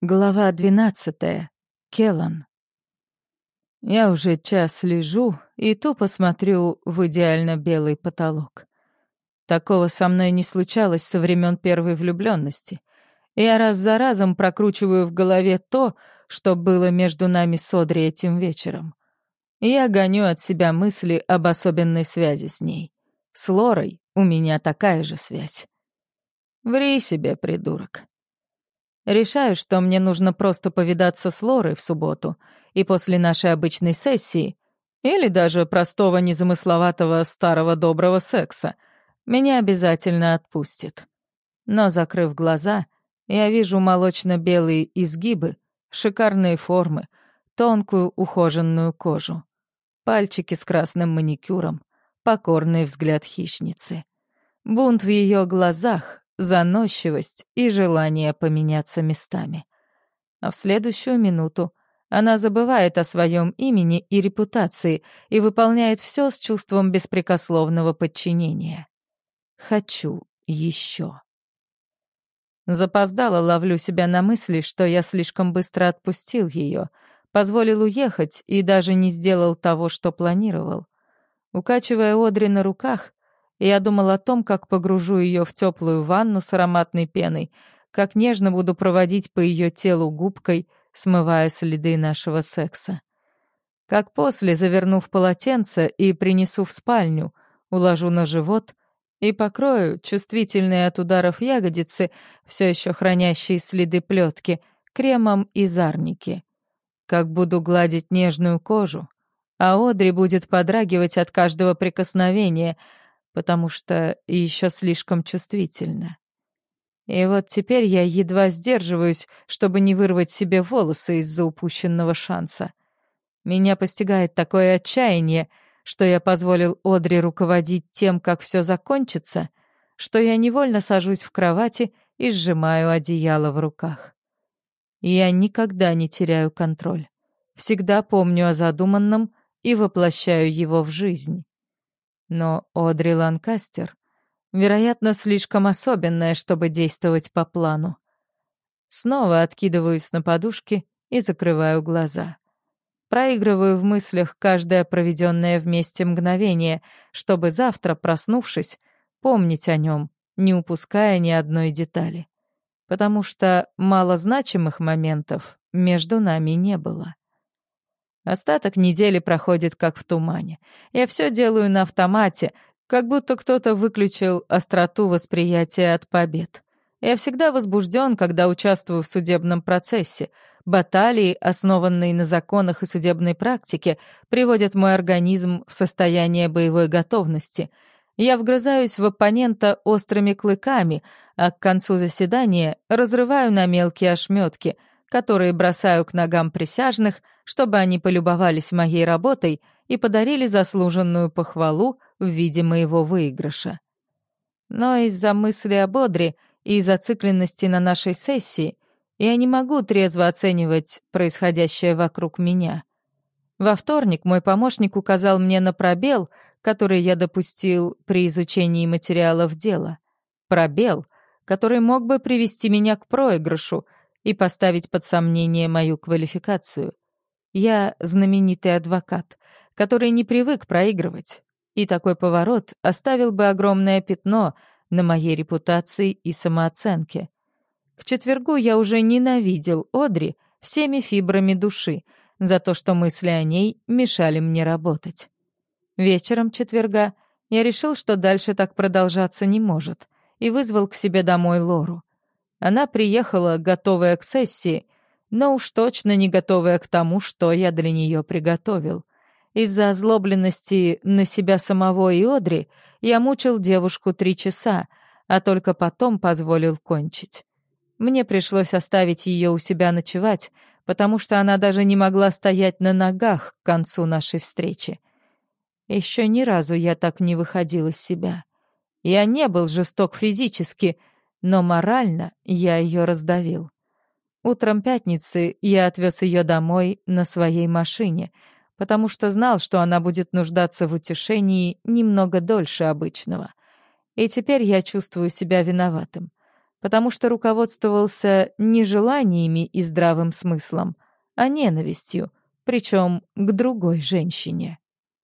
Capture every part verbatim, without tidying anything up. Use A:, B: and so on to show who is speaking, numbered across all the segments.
A: Глава двенадцатая. Келан. Я уже час лежу и тупо смотрю в идеально белый потолок. Такого со мной не случалось со времен первой влюбленности. Я раз за разом прокручиваю в голове то, что было между нами с Одри этим вечером. Я гоню от себя мысли об особенной связи с ней. С Лорой у меня такая же связь. Ври себе, придурок. Решаю, что мне нужно просто повидаться с Лорой в субботу и после нашей обычной сессии, или даже простого незамысловатого старого доброго секса, меня обязательно отпустит. Но, закрыв глаза, я вижу молочно-белые изгибы, шикарные формы, тонкую ухоженную кожу, пальчики с красным маникюром, покорный взгляд хищницы. Бунт в ее глазах, заносчивость и желание поменяться местами. А в следующую минуту она забывает о своем имени и репутации и выполняет все с чувством беспрекословного подчинения. Хочу еще. Запоздало ловлю себя на мысли, что я слишком быстро отпустил ее, позволил уехать и даже не сделал того, что планировал. Укачивая Одри на руках, я думал о том, как погружу ее в теплую ванну с ароматной пеной, как нежно буду проводить по ее телу губкой, смывая следы нашего секса. Как после, завернув полотенце и принесу в спальню, уложу на живот и покрою чувствительные от ударов ягодицы, все еще хранящие следы плетки, кремом из арники. Как буду гладить нежную кожу, а Одри будет подрагивать от каждого прикосновения, потому что еще слишком чувствительна. И вот теперь я едва сдерживаюсь, чтобы не вырвать себе волосы из-за упущенного шанса. Меня постигает такое отчаяние, что я позволил Одри руководить тем, как все закончится, что я невольно сажусь в кровати и сжимаю одеяло в руках. Я никогда не теряю контроль. Всегда помню о задуманном и воплощаю его в жизнь. Но Одри Ланкастер, вероятно, слишком особенная, чтобы действовать по плану. Снова откидываюсь на подушки и закрываю глаза. Проигрываю в мыслях каждое проведенное вместе мгновение, чтобы завтра, проснувшись, помнить о нем, не упуская ни одной детали. Потому что малозначимых моментов между нами не было. Остаток недели проходит как в тумане. Я все делаю на автомате, как будто кто-то выключил остроту восприятия от побед. Я всегда возбужден, когда участвую в судебном процессе. Баталии, основанные на законах и судебной практике, приводят мой организм в состояние боевой готовности. Я вгрызаюсь в оппонента острыми клыками, а к концу заседания разрываю на мелкие ошметки, которые бросаю к ногам присяжных, чтобы они полюбовались моей работой и подарили заслуженную похвалу в виде моего выигрыша. Но из-за мысли об Одри и зацикленности на нашей сессии я не могу трезво оценивать происходящее вокруг меня. Во вторник мой помощник указал мне на пробел, который я допустил при изучении материалов дела. Пробел, который мог бы привести меня к проигрышу и поставить под сомнение мою квалификацию. Я знаменитый адвокат, который не привык проигрывать, и такой поворот оставил бы огромное пятно на моей репутации и самооценке. К четвергу я уже ненавидел Одри всеми фибрами души за то, что мысли о ней мешали мне работать. Вечером четверга я решил, что дальше так продолжаться не может, и вызвал к себе домой Лору. Она приехала, готовая к сессии, но уж точно не готовая к тому, что я для нее приготовил. Из-за озлобленности на себя самого и Одри я мучил девушку три часа, а только потом позволил кончить. Мне пришлось оставить ее у себя ночевать, потому что она даже не могла стоять на ногах к концу нашей встречи. Еще ни разу я так не выходил из себя. Я не был жесток физически, но морально я ее раздавил. Утром пятницы я отвез ее домой на своей машине, потому что знал, что она будет нуждаться в утешении немного дольше обычного. И теперь я чувствую себя виноватым. потому что руководствовался не желаниями и здравым смыслом, а ненавистью, причем к другой женщине.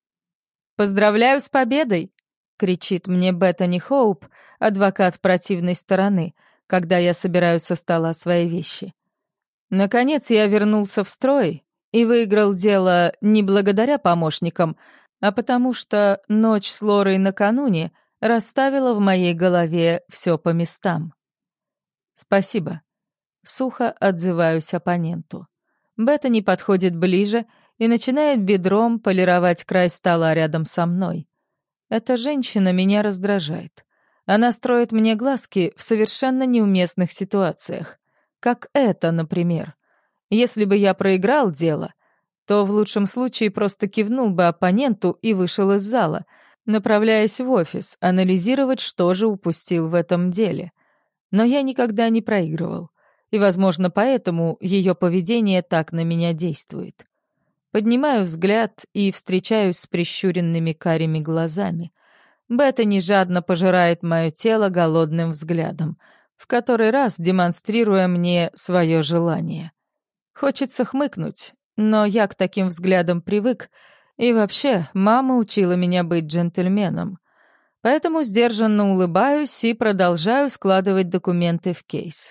A: «Поздравляю с победой!» — кричит мне Беттани Хоуп, адвокат противной стороны, когда я собираю со стола свои вещи. Наконец я вернулся в строй и выиграл дело не благодаря помощникам, а потому что ночь с Лорой накануне расставила в моей голове все по местам. «Спасибо», — сухо отзываюсь оппоненту. Беттани подходит ближе и начинает бедром полировать край стола рядом со мной. Эта женщина меня раздражает. Она строит мне глазки в совершенно неуместных ситуациях. Как это, например. Если бы я проиграл дело, то в лучшем случае просто кивнул бы оппоненту и вышел из зала, направляясь в офис, анализировать, что же упустил в этом деле. Но я никогда не проигрывал, и, возможно, поэтому ее поведение так на меня действует. Поднимаю взгляд и встречаюсь с прищуренными карими глазами. Беттани жадно пожирает мое тело голодным взглядом, в который раз демонстрируя мне свое желание. Хочется хмыкнуть, но я к таким взглядам привык, и вообще мама учила меня быть джентльменом. Поэтому сдержанно улыбаюсь и продолжаю складывать документы в кейс.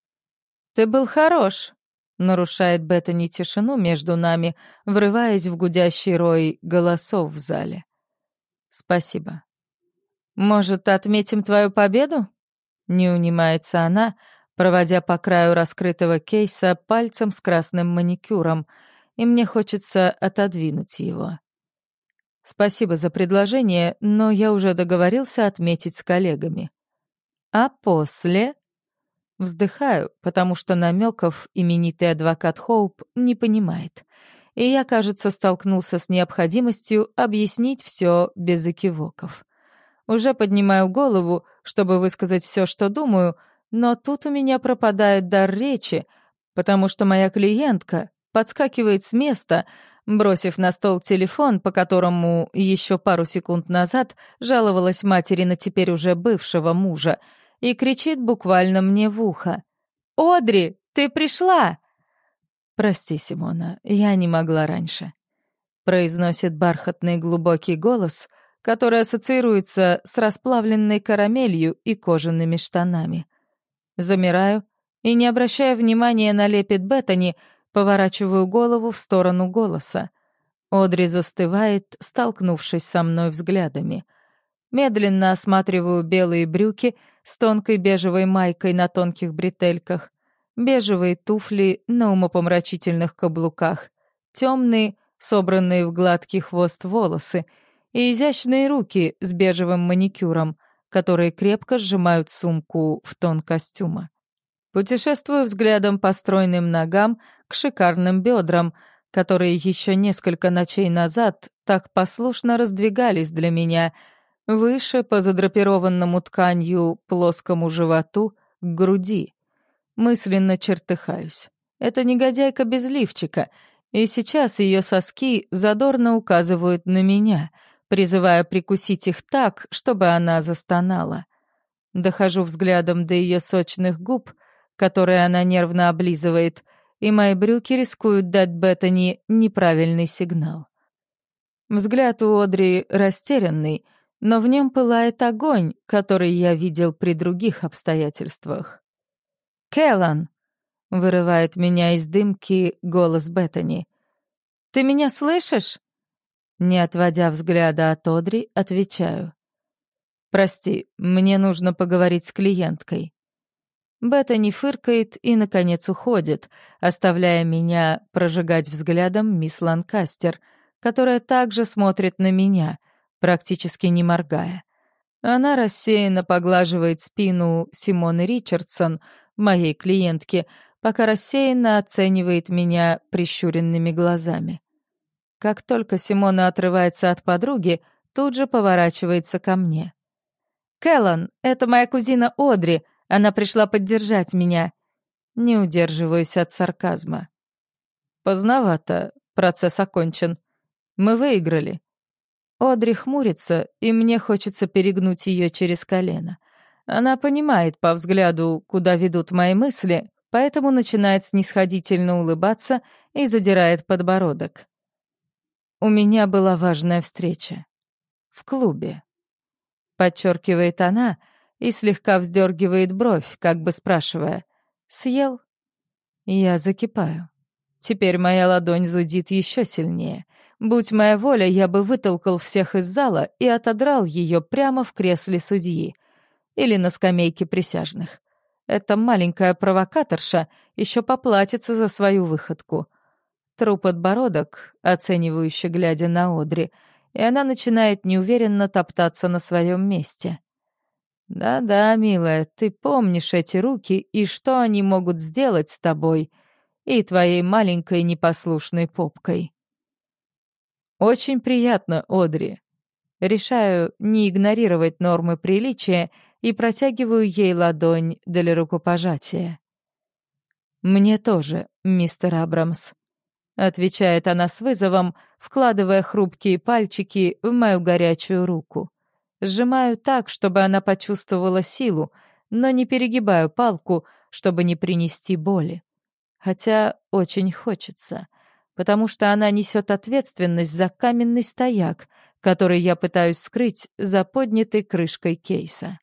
A: «Ты был хорош», — нарушает Беттани тишину между нами, врываясь в гудящий рой голосов в зале. «Спасибо». «Может, отметим твою победу?» — не унимается она, проводя по краю раскрытого кейса пальцем с красным маникюром, и мне хочется отодвинуть его. «Спасибо за предложение, но я уже договорился отметить с коллегами». «А после?» Вздыхаю, потому что намеков именитый адвокат Хоуп не понимает, и я, кажется, столкнулся с необходимостью объяснить все без экивоков. Уже поднимаю голову, чтобы высказать все, что думаю, но тут у меня пропадает дар речи, потому что моя клиентка подскакивает с места, бросив на стол телефон, по которому еще пару секунд назад жаловалась матери на теперь уже бывшего мужа, и кричит буквально мне в ухо: «Одри, ты пришла!» «Прости, Симона, я не могла раньше», — произносит бархатный глубокий голос, который ассоциируется с расплавленной карамелью и кожаными штанами. Замираю и, не обращая внимания на лепет Беттани, поворачиваю голову в сторону голоса. Одри застывает, столкнувшись со мной взглядами. Медленно осматриваю белые брюки с тонкой бежевой майкой на тонких бретельках, бежевые туфли на умопомрачительных каблуках, темные, собранные в гладкий хвост волосы и изящные руки с бежевым маникюром, которые крепко сжимают сумку в тон костюма. Путешествую взглядом по стройным ногам к шикарным бедрам, которые еще несколько ночей назад так послушно раздвигались для меня, выше по задрапированному тканью плоскому животу к груди. Мысленно чертыхаюсь. Это негодяйка без лифчика, и сейчас ее соски задорно указывают на меня, призывая прикусить их так, чтобы она застонала. Дохожу взглядом до ее сочных губ, которые она нервно облизывает, и мои брюки рискуют дать Беттани неправильный сигнал. Взгляд у Одри растерянный, но в нем пылает огонь, который я видел при других обстоятельствах. «Кэллан!» — вырывает меня из дымки голос Беттани. «Ты меня слышишь?» Не отводя взгляда от Одри, отвечаю. «Прости, мне нужно поговорить с клиенткой». Беттани фыркает и, наконец, уходит, оставляя меня прожигать взглядом мисс Ланкастер, которая также смотрит на меня, практически не моргая. Она рассеянно поглаживает спину Симоны Ричардсон, моей клиентки, пока рассеянно оценивает меня прищуренными глазами. Как только Симона отрывается от подруги, тут же поворачивается ко мне. «Кэллан, это моя кузина Одри. Она пришла поддержать меня». Не удерживаюсь от сарказма. «Поздновато. Процесс окончен. Мы выиграли». Одри хмурится, и мне хочется перегнуть ее через колено. Она понимает по взгляду, куда ведут мои мысли, поэтому начинает снисходительно улыбаться и задирает подбородок. «У меня была важная встреча. В клубе», — подчеркивает она и слегка вздергивает бровь, как бы спрашивая: «Съел?» Я закипаю. Теперь моя ладонь зудит еще сильнее. Будь моя воля, я бы вытолкал всех из зала и отодрал ее прямо в кресле судьи или на скамейке присяжных. Эта маленькая провокаторша еще поплатится за свою выходку. Тру подбородок, оценивающе глядя на Одри, и она начинает неуверенно топтаться на своем месте. «Да-да, милая, ты помнишь эти руки и что они могут сделать с тобой и твоей маленькой непослушной попкой». «Очень приятно, Одри». Решаю не игнорировать нормы приличия и протягиваю ей ладонь для рукопожатия. «Мне тоже, мистер Абрамс», — отвечает она с вызовом, вкладывая хрупкие пальчики в мою горячую руку. Сжимаю так, чтобы она почувствовала силу, но не перегибаю палку, чтобы не принести боли. Хотя очень хочется, потому что она несет ответственность за каменный стояк, который я пытаюсь скрыть за поднятой крышкой кейса.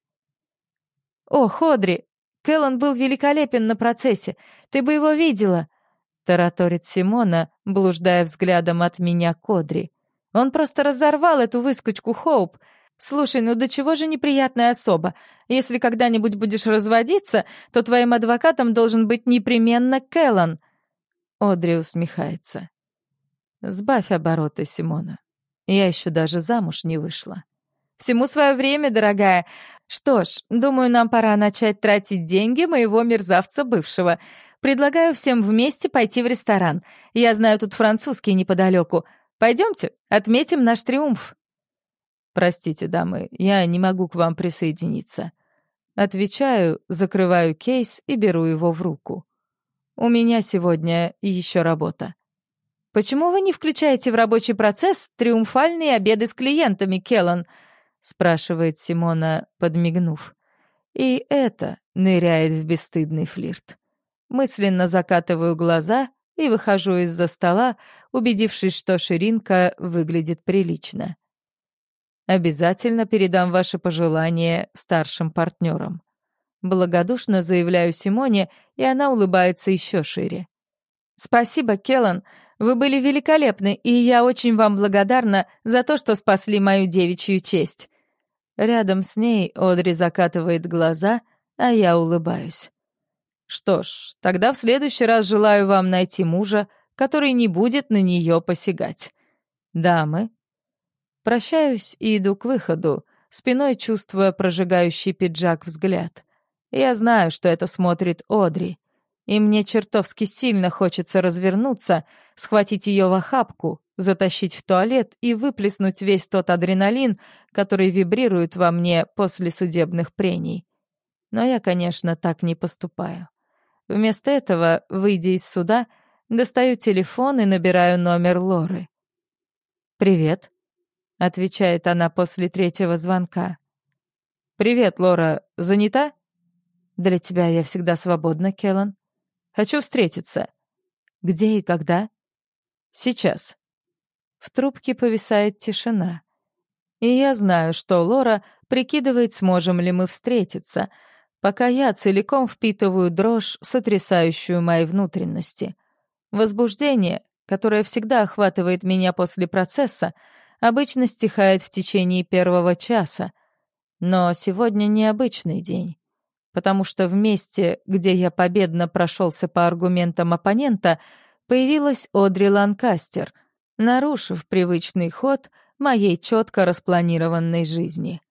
A: «О, Ходри, Кэллан был великолепен на процессе. Ты бы его видела!» — тараторит Симона, блуждая взглядом от меня к Одри. «Он просто разорвал эту выскочку Хоуп. Слушай, ну до чего же неприятная особа? Если когда-нибудь будешь разводиться, то твоим адвокатом должен быть непременно Кэллан». Одри усмехается. «Сбавь обороты, Симона. Я еще даже замуж не вышла». «Всему свое время, дорогая. Что ж, думаю, нам пора начать тратить деньги моего мерзавца бывшего. Предлагаю всем вместе пойти в ресторан. Я знаю тут французский неподалеку. Пойдемте, отметим наш триумф». «Простите, дамы, я не могу к вам присоединиться». Отвечаю, закрываю кейс и беру его в руку. У меня сегодня еще работа. «Почему вы не включаете в рабочий процесс триумфальные обеды с клиентами, Келлан?» — спрашивает Симона, подмигнув. И это ныряет в бесстыдный флирт. Мысленно закатываю глаза и выхожу из-за стола, убедившись, что ширинка выглядит прилично. «Обязательно передам ваши пожелания старшим партнерам». Благодушно заявляю Симоне, и она улыбается еще шире. «Спасибо, Келлан. Вы были великолепны, и я очень вам благодарна за то, что спасли мою девичью честь». Рядом с ней Одри закатывает глаза, а я улыбаюсь. «Что ж, тогда в следующий раз желаю вам найти мужа, который не будет на нее посягать. Дамы». Прощаюсь и иду к выходу, спиной чувствуя прожигающий пиджак взгляд. Я знаю, что это смотрит Одри, и мне чертовски сильно хочется развернуться, схватить ее в охапку, затащить в туалет и выплеснуть весь тот адреналин, который вибрирует во мне после судебных прений. Но я, конечно, так не поступаю. Вместо этого, выйдя из суда, достаю телефон и набираю номер Лоры. «Привет», — отвечает она после третьего звонка. «Привет, Лора. Занята?» «Для тебя я всегда свободна, Келлан. Хочу встретиться». «Где и когда?» «Сейчас». В трубке повисает тишина. И я знаю, что Лора прикидывает, сможем ли мы встретиться, пока я целиком впитываю дрожь, сотрясающую мои внутренности. Возбуждение, которое всегда охватывает меня после процесса, обычно стихает в течение первого часа. Но сегодня необычный день, потому что в месте, где я победно прошелся по аргументам оппонента, появилась Одри Ланкастер, нарушив привычный ход моей четко распланированной жизни.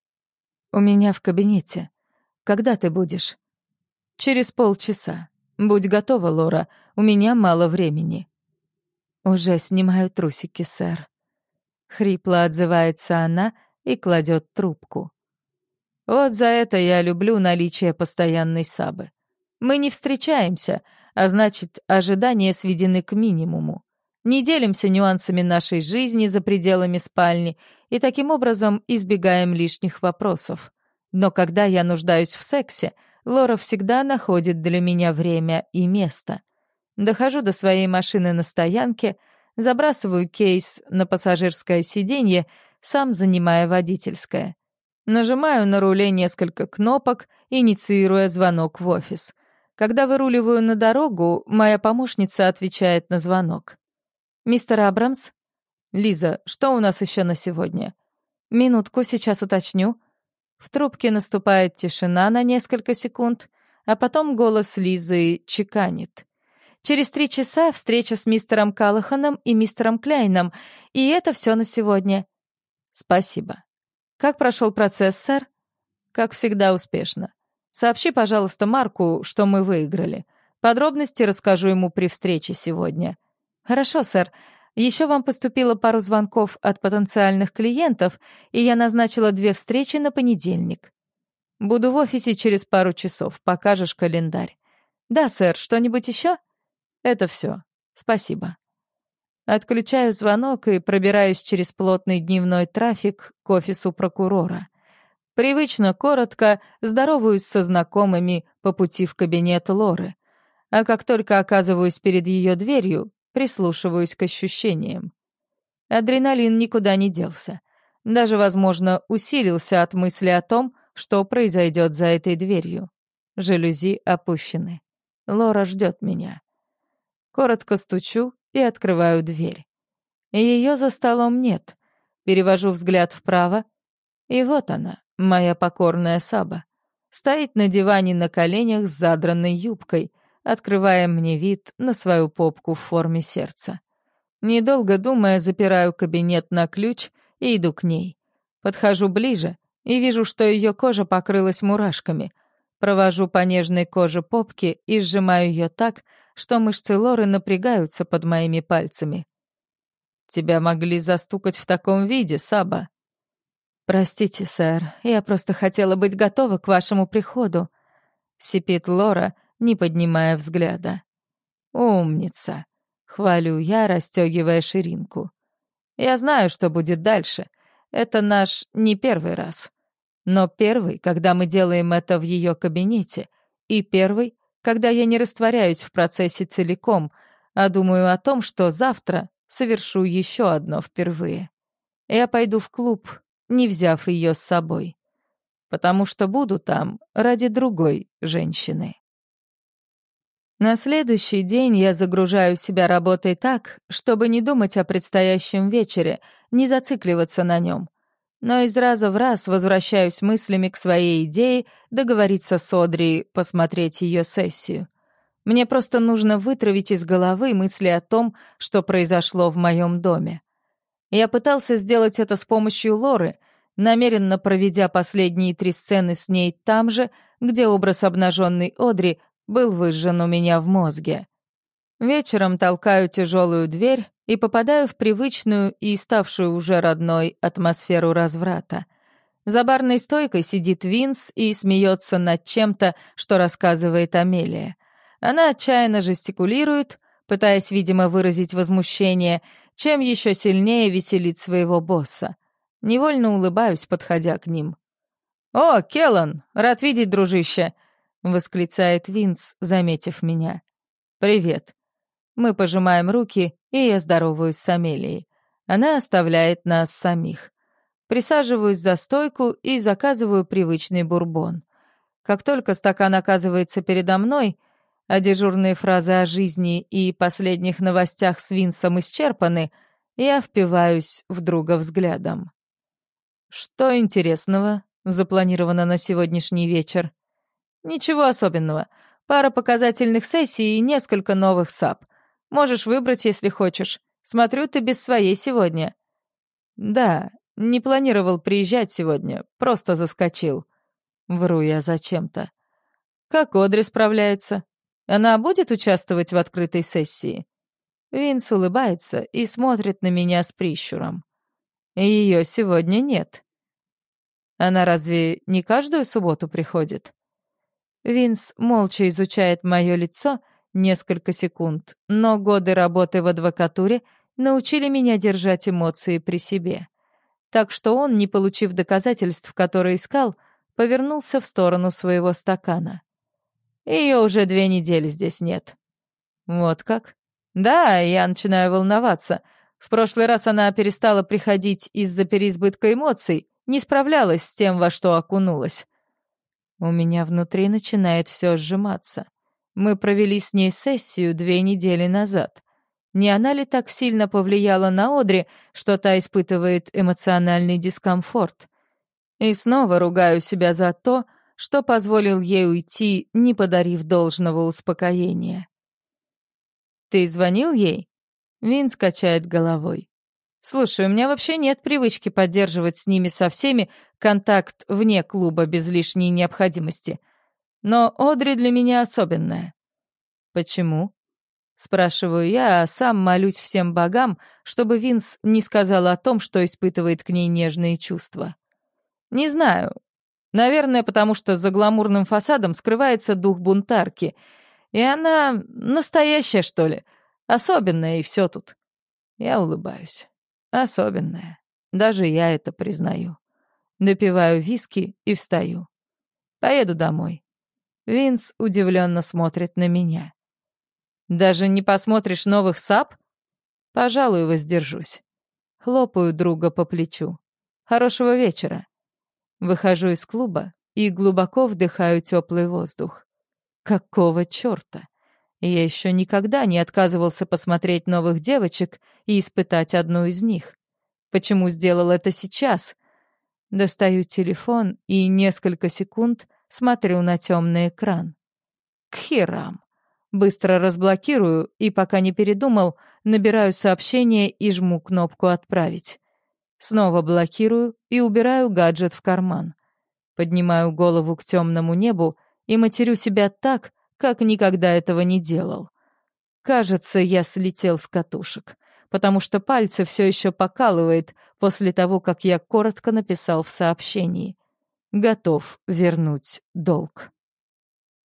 A: «У меня в кабинете. Когда ты будешь?» «Через полчаса. Будь готова, Лора, у меня мало времени». «Уже снимаю трусики, сэр». Хрипло отзывается она и кладет трубку. Вот за это я люблю наличие постоянной Сабы. Мы не встречаемся, а значит, ожидания сведены к минимуму. Не делимся нюансами нашей жизни за пределами спальни и таким образом избегаем лишних вопросов. Но когда я нуждаюсь в сексе, Лора всегда находит для меня время и место. Дохожу до своей машины на стоянке, забрасываю кейс на пассажирское сиденье, сам занимая водительское. Нажимаю на руле несколько кнопок, инициируя звонок в офис. Когда выруливаю на дорогу, моя помощница отвечает на звонок. «Мистер Абрамс?» «Лиза, что у нас еще на сегодня?» «Минутку, сейчас уточню». В трубке наступает тишина на несколько секунд, а потом голос Лизы чеканит. «Через три часа встреча с мистером Каллаханом и мистером Кляйном, и это все на сегодня». «Спасибо». «Как прошел процесс, сэр?» «Как всегда, успешно. Сообщи, пожалуйста, Марку, что мы выиграли. Подробности расскажу ему при встрече сегодня». «Хорошо, сэр. Еще вам поступило пару звонков от потенциальных клиентов, и я назначила две встречи на понедельник. Буду в офисе через пару часов. Покажешь календарь». «Да, сэр. Что-нибудь еще?» «Это все. Спасибо». Отключаю звонок и пробираюсь через плотный дневной трафик к офису прокурора. Привычно, коротко здороваюсь со знакомыми по пути в кабинет Лоры. А как только оказываюсь перед ее дверью, прислушиваюсь к ощущениям. Адреналин никуда не делся. Даже, возможно, усилился от мысли о том, что произойдет за этой дверью. Жалюзи опущены. Лора ждет меня. Коротко стучу и открываю дверь. Ее за столом нет. Перевожу взгляд вправо, и вот она, моя покорная Саба. Стоит на диване на коленях с задранной юбкой, открывая мне вид на свою попку в форме сердца. Недолго думая, запираю кабинет на ключ и иду к ней. Подхожу ближе и вижу, что ее кожа покрылась мурашками. Провожу по нежной коже попки и сжимаю ее так, что мышцы Лоры напрягаются под моими пальцами. «Тебя могли застукать в таком виде, Саба». «Простите, сэр, я просто хотела быть готова к вашему приходу», — сипит Лора, не поднимая взгляда. «Умница», — хвалю я, расстегивая ширинку. «Я знаю, что будет дальше. Это наш не первый раз. Но первый, когда мы делаем это в ее кабинете, и первый, когда я не растворяюсь в процессе целиком, а думаю о том, что завтра совершу еще одно впервые. Я пойду в клуб, не взяв ее с собой, потому что буду там ради другой женщины». На следующий день я загружаю себя работой так, чтобы не думать о предстоящем вечере, не зацикливаться на нем. Но из раза в раз возвращаюсь мыслями к своей идее договориться с Одри посмотреть ее сессию. Мне просто нужно вытравить из головы мысли о том, что произошло в моем доме. Я пытался сделать это с помощью Лоры, намеренно проведя последние три сцены с ней там же, где образ обнаженной Одри был выжжен у меня в мозге. Вечером толкаю тяжелую дверь и попадаю в привычную и ставшую уже родной атмосферу разврата. За барной стойкой сидит Винс и смеется над чем-то, что рассказывает Амелия. Она отчаянно жестикулирует, пытаясь, видимо, выразить возмущение, чем еще сильнее веселит своего босса. Невольно улыбаюсь, подходя к ним. «О, Келлан, рад видеть, дружище!» — восклицает Винс, заметив меня. «Привет». Мы пожимаем руки, и я здороваюсь с Амелией. Она оставляет нас самих. Присаживаюсь за стойку и заказываю привычный бурбон. Как только стакан оказывается передо мной, а дежурные фразы о жизни и последних новостях с Винсом исчерпаны, я впиваюсь в друга взглядом. «Что интересного запланировано на сегодняшний вечер?» «Ничего особенного. Пара показательных сессий и несколько новых САП. Можешь выбрать, если хочешь. Смотрю, ты без своей сегодня». «Да, не планировал приезжать сегодня, просто заскочил». Вру я зачем-то. «Как Одри справляется? Она будет участвовать в открытой сессии?» Винс улыбается и смотрит на меня с прищуром. «Ее сегодня нет». «Она разве не каждую субботу приходит?» Винс молча изучает мое лицо несколько секунд, но годы работы в адвокатуре научили меня держать эмоции при себе. Так что он, не получив доказательств, которые искал, повернулся в сторону своего стакана. Ее уже две недели здесь нет. Вот как? Да, я начинаю волноваться. В прошлый раз она перестала приходить из-за переизбытка эмоций, не справлялась с тем, во что окунулась. У меня внутри начинает все сжиматься. Мы провели с ней сессию две недели назад. Не она ли так сильно повлияла на Одри, что та испытывает эмоциональный дискомфорт? И снова ругаю себя за то, что позволил ей уйти, не подарив должного успокоения. «Ты звонил ей?» Винс качает головой. «Слушай, у меня вообще нет привычки поддерживать с ними со всеми контакт вне клуба без лишней необходимости. Но Одри для меня особенная». «Почему?» Спрашиваю я, а сам молюсь всем богам, чтобы Винс не сказал о том, что испытывает к ней нежные чувства. «Не знаю. Наверное, потому что за гламурным фасадом скрывается дух бунтарки. И она настоящая, что ли. Особенная, и все тут». Я улыбаюсь. Особенная. Даже я это признаю. Допиваю виски и встаю. Поеду домой. Винс удивленно смотрит на меня. «Даже не посмотришь новых сап?» «Пожалуй, воздержусь». Хлопаю друга по плечу. «Хорошего вечера». Выхожу из клуба и глубоко вдыхаю теплый воздух. Какого черта? Я еще никогда не отказывался посмотреть новых девочек и испытать одну из них. Почему сделал это сейчас? Достаю телефон и несколько секунд смотрю на темный экран. К херам. Быстро разблокирую и, пока не передумал, набираю сообщение и жму кнопку «Отправить». Снова блокирую и убираю гаджет в карман. Поднимаю голову к темному небу и матерю себя так, как никогда этого не делал. Кажется, я слетел с катушек, потому что пальцы все еще покалывает после того, как я коротко написал в сообщении. Готов вернуть долг.